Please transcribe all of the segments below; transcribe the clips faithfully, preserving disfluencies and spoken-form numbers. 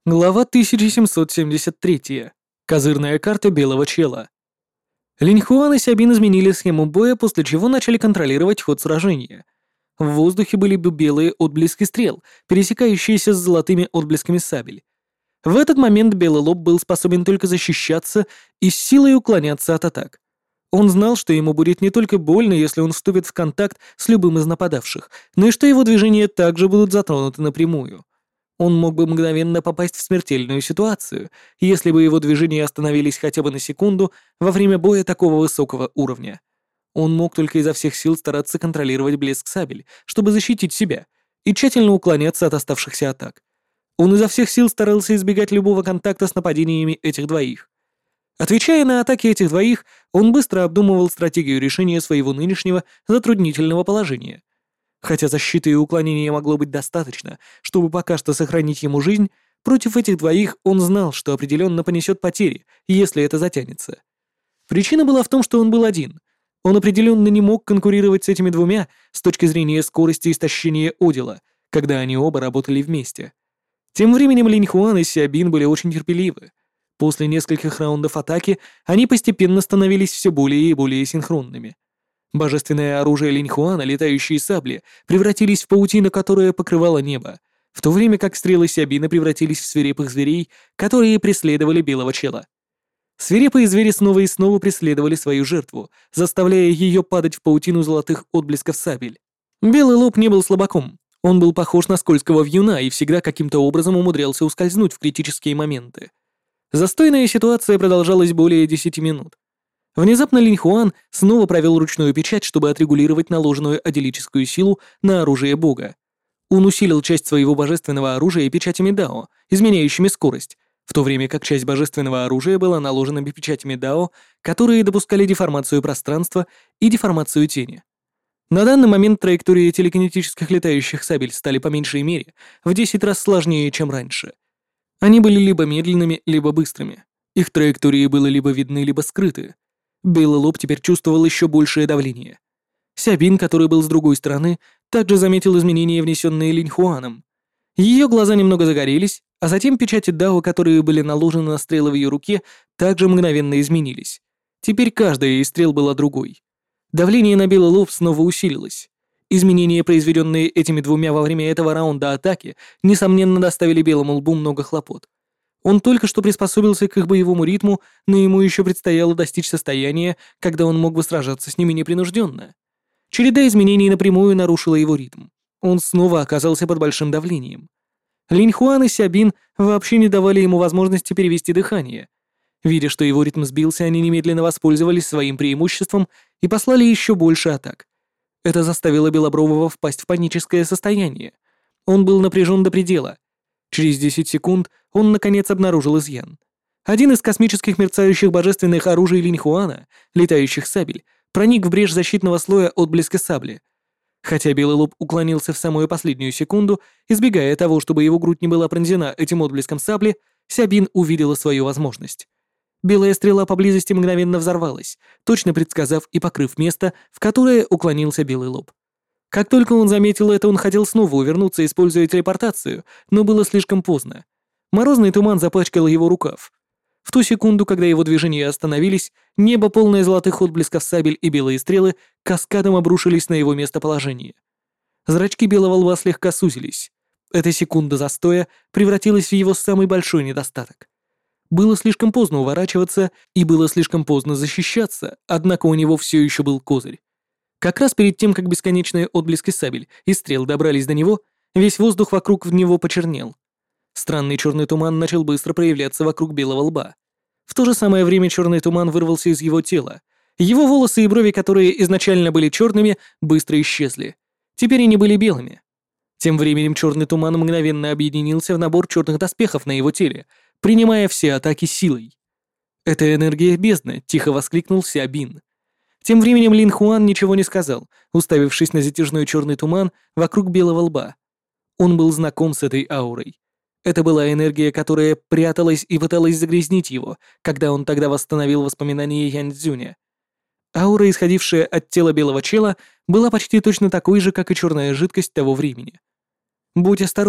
Глава тысяча семьсот семьдесят три. Козырная карта белого чела. Линьхуан и Сябин изменили схему боя, после чего начали контролировать ход сражения. В воздухе были бы белые отблески стрел, пересекающиеся с золотыми отблесками сабель. В этот момент Белый Лоб был способен только защищаться и с силой уклоняться от атак. Он знал, что ему будет не только больно, если он вступит в контакт с любым из нападавших, но и что его движения также будут затронуты напрямую. Он мог бы мгновенно попасть в смертельную ситуацию, если бы его движения остановились хотя бы на секунду во время боя такого высокого уровня. Он мог только изо всех сил стараться контролировать блеск сабель, чтобы защитить себя, и тщательно уклоняться от оставшихся атак. Он изо всех сил старался избегать любого контакта с нападениями этих двоих. Отвечая на атаки этих двоих, он быстро обдумывал стратегию решения своего нынешнего затруднительного положения. Хотя защиты и уклонения могло быть достаточно, чтобы пока что сохранить ему жизнь, против этих двоих он знал, что определенно понесет потери, если это затянется. Причина была в том, что он был один. Он определенно не мог конкурировать с этими двумя с точки зрения скорости истощения Одила, когда они оба работали вместе. Тем временем Линьхуан и Сябин были очень терпеливы. После нескольких раундов атаки они постепенно становились все более и более синхронными. Божественное оружие Линьхуана, летающие сабли, превратились в паутину, которая покрывала небо, в то время как стрелы Сябина превратились в свирепых зверей, которые преследовали белого чела. Свирепые звери снова и снова преследовали свою жертву, заставляя ее падать в паутину золотых отблесков сабель. Белый Лоб не был слабаком. Он был похож на скользкого вьюна и всегда каким-то образом умудрялся ускользнуть в критические моменты. Застойная ситуация продолжалась более десяти минут. Внезапно Линьхуан снова провел ручную печать, чтобы отрегулировать наложенную аделическую силу на оружие бога. Он усилил часть своего божественного оружия печатями Дао, изменяющими скорость, в то время как часть божественного оружия была наложена печатями Дао, которые допускали деформацию пространства и деформацию тени. На данный момент траектории телекинетических летающих сабель стали по меньшей мере в десять раз сложнее, чем раньше. Они были либо медленными, либо быстрыми. Их траектории были либо видны, либо скрыты. Белый Лоб теперь чувствовал еще большее давление. Сябин, который был с другой стороны, также заметил изменения, внесенные Линьхуаном. Ее глаза немного загорелись, а затем печати Дао, которые были наложены на стрелы в ее руке, также мгновенно изменились. Теперь каждая из стрел была другой. Давление на Белый Лоб снова усилилось. Изменения, произведенные этими двумя во время этого раунда атаки, несомненно доставили Белому Лбу много хлопот. Он только что приспособился к их боевому ритму, но ему еще предстояло достичь состояния, когда он мог бы сражаться с ними непринужденно. Череда изменений напрямую нарушила его ритм. Он снова оказался под большим давлением. Линьхуан и Сябин вообще не давали ему возможности перевести дыхание. Видя, что его ритм сбился, они немедленно воспользовались своим преимуществом и послали еще больше атак. Это заставило Белобрового впасть в паническое состояние. Он был напряжен до предела. Через десять секунд он, наконец, обнаружил изъян. Один из космических мерцающих божественных оружий Линьхуана, летающих сабель, проник в брешь защитного слоя отблеска сабли. Хотя Белый Лоб уклонился в самую последнюю секунду, избегая того, чтобы его грудь не была пронзена этим отблеском сабли, Сябин увидела свою возможность. Белая стрела поблизости мгновенно взорвалась, точно предсказав и покрыв место, в которое уклонился Белый Лоб. Как только он заметил это, он хотел снова увернуться, используя телепортацию, но было слишком поздно. Морозный туман запачкал его рукав. В ту секунду, когда его движения остановились, небо, полное золотых отблесков сабель и белые стрелы, каскадом обрушились на его местоположение. Зрачки Белого Лба слегка сузились. Эта секунда застоя превратилась в его самый большой недостаток. Было слишком поздно уворачиваться, и было слишком поздно защищаться, однако у него все еще был козырь. Как раз перед тем, как бесконечные отблески сабель и стрел добрались до него, весь воздух вокруг в него почернел. Странный черный туман начал быстро проявляться вокруг Белого Лба. В то же самое время черный туман вырвался из его тела. Его волосы и брови, которые изначально были черными, быстро исчезли. Теперь они были белыми. Тем временем черный туман мгновенно объединился в набор черных доспехов на его теле, принимая все атаки силой. «Это энергия бездны», — тихо воскликнул Сябин. Тем временем Линьхуан ничего не сказал, уставившись на затяжной черный туман вокруг Белого Лба. Он был знаком с этой аурой. Это была энергия, которая пряталась и пыталась загрязнить его, когда он тогда восстановил воспоминания Янь Цзюня. Аура, исходившая от тела белого чела, была почти точно такой же, как и черная жидкость того времени. «Будь осторожен,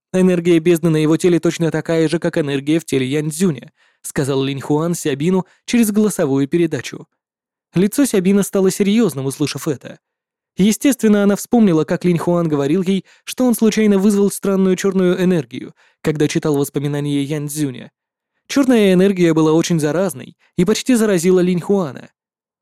Энергия бездны на его теле точно такая же, как энергия в теле Янь-Цзюня, сказал Линь Хуан Сябину через голосовую передачу. Лицо Сябина стало серьезным, услышав это. Естественно, она вспомнила, как Линь Хуан говорил ей, что он случайно вызвал странную черную энергию, когда читал воспоминания Янь-Цзюня. Черная энергия была очень заразной и почти заразила Линь Хуана.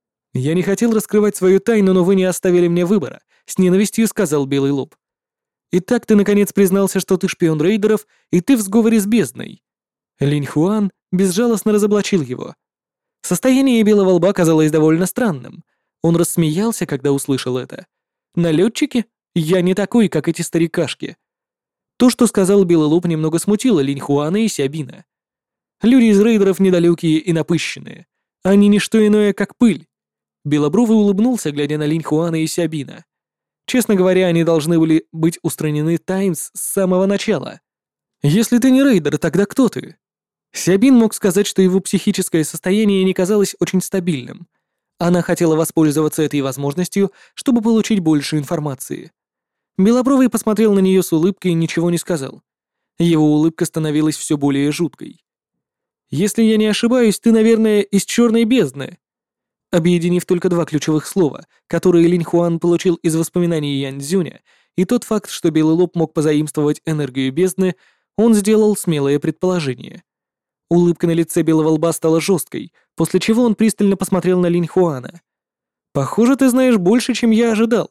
«Я не хотел раскрывать свою тайну, но вы не оставили мне выбора», — с ненавистью сказал Белый Лоб. «Итак, ты наконец признался, что ты шпион рейдеров, и ты в сговоре с бездной». Линь Хуан безжалостно разоблачил его. Состояние Белого Лба казалось довольно странным. Он рассмеялся, когда услышал это. «Налетчики? Я не такой, как эти старикашки». То, что сказал Белый Лоб, немного смутило Линь Хуана и Сябина. Люди из рейдеров недалекие и напыщенные. Они не что иное, как пыль. Белобровый улыбнулся, глядя на Линь Хуана и Сябина. Честно говоря, они должны были быть устранены Таймс с самого начала. Если ты не рейдер, тогда кто ты? Сябин мог сказать, что его психическое состояние не казалось очень стабильным. Она хотела воспользоваться этой возможностью, чтобы получить больше информации. Белобровый посмотрел на нее с улыбкой и ничего не сказал. Его улыбка становилась все более жуткой. «Если я не ошибаюсь, ты, наверное, из черной бездны». Объединив только два ключевых слова, которые Линь Хуан получил из воспоминаний Янь-Цзюня, и тот факт, что Белый Лоб мог позаимствовать энергию бездны, он сделал смелое предположение. Улыбка на лице Белого Лба стала жесткой, после чего он пристально посмотрел на Линь Хуана. «Похоже, ты знаешь больше, чем я ожидал».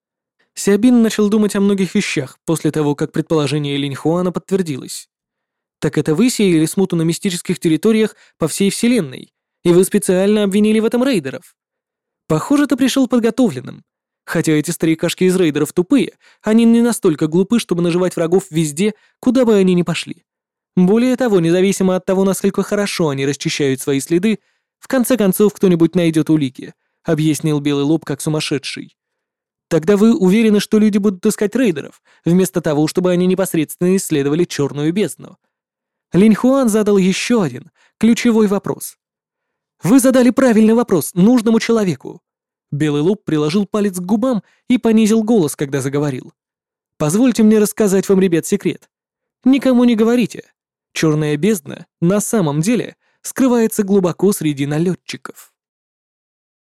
Сябин начал думать о многих вещах после того, как предположение Линь Хуана подтвердилось. «Так это вы сеяли смуту на мистических территориях по всей Вселенной, и вы специально обвинили в этом рейдеров? Похоже, ты пришел подготовленным. Хотя эти старикашки из рейдеров тупые, они не настолько глупы, чтобы наживать врагов везде, куда бы они ни пошли. Более того, независимо от того, насколько хорошо они расчищают свои следы, в конце концов кто-нибудь найдет улики», — объяснил Белый Лоб как сумасшедший. «Тогда вы уверены, что люди будут искать рейдеров, вместо того, чтобы они непосредственно исследовали черную бездну?» Линь Хуан задал еще один, ключевой вопрос. «Вы задали правильный вопрос нужному человеку». Белый Лоб приложил палец к губам и понизил голос, когда заговорил. «Позвольте мне рассказать вам, ребят, секрет. Никому не говорите. Черная бездна на самом деле скрывается глубоко среди налетчиков».